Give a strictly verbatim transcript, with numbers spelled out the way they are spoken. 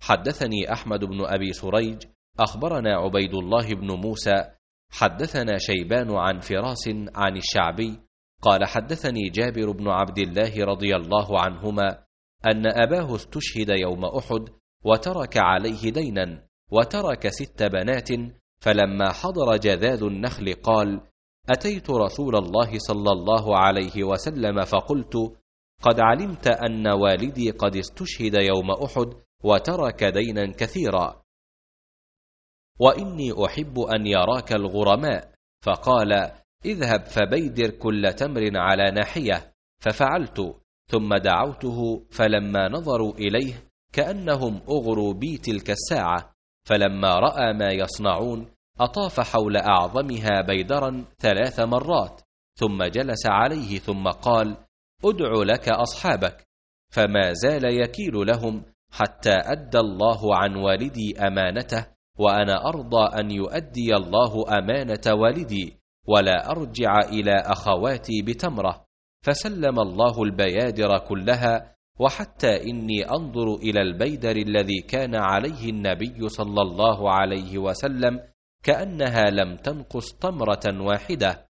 حدثني أحمد بن أبي سريج أخبرنا عبيد الله بن موسى حدثنا شيبان عن فراس عن الشعبي قال حدثني جابر بن عبد الله رضي الله عنهما أن أباه استشهد يوم أحد وترك عليه دينا وترك ست بنات، فلما حضر جذاذ النخل قال: أتيت رسول الله صلى الله عليه وسلم فقلت: قد علمت أن والدي قد استشهد يوم أحد وترك دينا كثيرا، وإني أحب أن يراك الغرماء. فقال: اذهب فبيدر كل تمر على ناحية. ففعلت، ثم دعوته، فلما نظروا إليه كأنهم أغروا بي تلك الساعة، فلما رأى ما يصنعون أطاف حول أعظمها بيدرا ثلاث مرات، ثم جلس عليه ثم قال: أدع لك أصحابك. فما زال يكيل لهم حتى أدى الله عن والدي أمانته، وأنا أرضى أن يؤدي الله أمانة والدي، ولا أرجع إلى أخواتي بتمرة. فسلم الله البيادر كلها، وحتى إني أنظر إلى البيدر الذي كان عليه النبي صلى الله عليه وسلم كأنها لم تنقص تمرة واحدة.